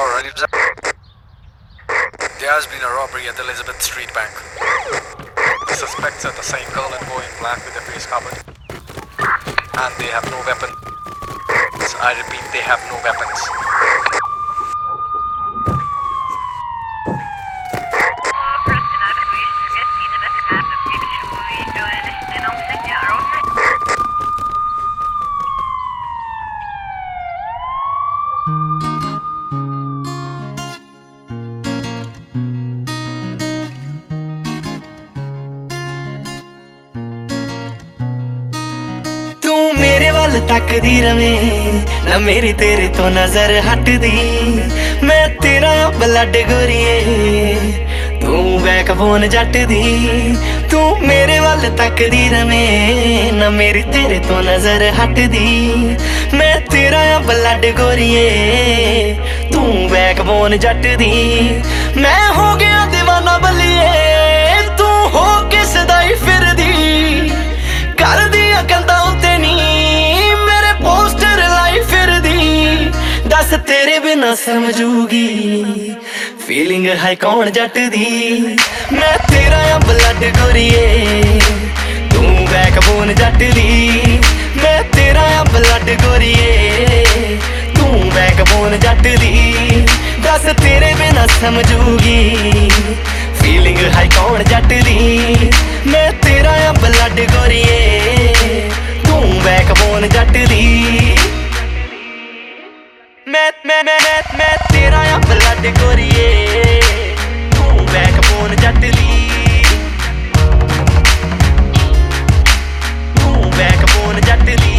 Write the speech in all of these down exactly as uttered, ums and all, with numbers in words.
Alright, there has been a robbery at the Elizabeth Street Bank. The suspects are the same girl and boy in black with their face covered. And they have no weapons. I repeat, they have no weapons. मेरे वाल तकदी रवे ना मेरी तेरे तो नजर हटदी मैं तेरा ब्लड गोरिए तू बैकबोन जट दी तू मेरे वाल तकदी रवे ना मेरी तेरे तो नजर हटदी मैं तेरा ब्लड गोरिए तू बैकबोन जट दी मैं हो गया दीवाना बलिए तू हो के सदाई फिर दी कर दिया कंधा उत्ते नी मेरे पोस्टर लाई फिर दी दस तेरे बिना समझूगी फीलिंग है कौन जट दी मैं तेरा ब्लड गोरिए तू बैकबोन जट दी मैं तेरा ब्लड गोरिए तू बैकबोन जट दी दस तेरे बिना समझूगी फीलिंग है कौन जट दी मैं तेरा ब्लड गोरिए तू बैकबोन जट दी मैं मैं मैं मैं मैं तेरा ब्लड गोरिए तू बैकबोन जट दी तू बैकबोन जट दी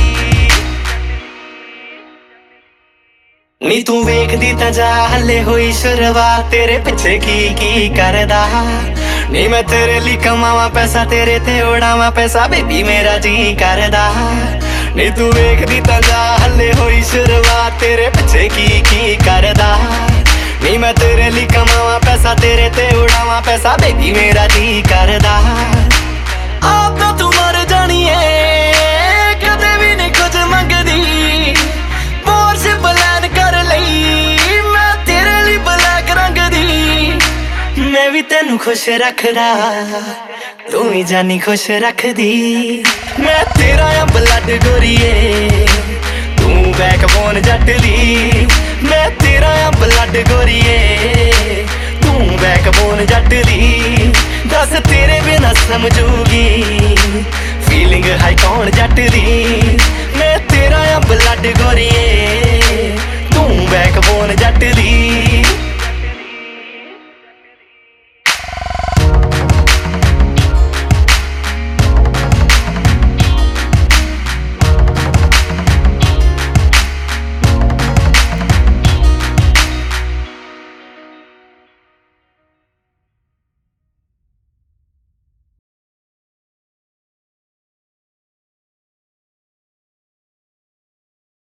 नी तू वेखदी तां जा हले होई शुरुआत तेरे पिछे की की करदा नी मैं तेरे लिए कमावा पैसा तेरे ते उड़ावा पैसा बेबी मेरा जी करदा नी तू वेखदी तां जा हले होई शुरुआत तेरे पिछे की की करदा नी मैं तेरे लिए कमावा पैसा तेरे ते उड़ावा पैसा बेबी मेरा जी करदा आप तो तू मर जानी है कदे भी नहीं कुछ मंगदी पोर्श प्लान कर लई मैं तेरे लिए ब्लैक रंग दी मैं भी तेनू खुश रखदा तू ही जानी खुश रखदी मैं तेरा ब्लड गोरिए तू बैकबोन जट दी मैं तेरा ब्लड गोरिए तू बैकबोन जट दी दस तेरे बिना समझूगी फीलिंग है कौन जट दी मैं तेरा ब्लड गोरिए तू बैकबोन जट दी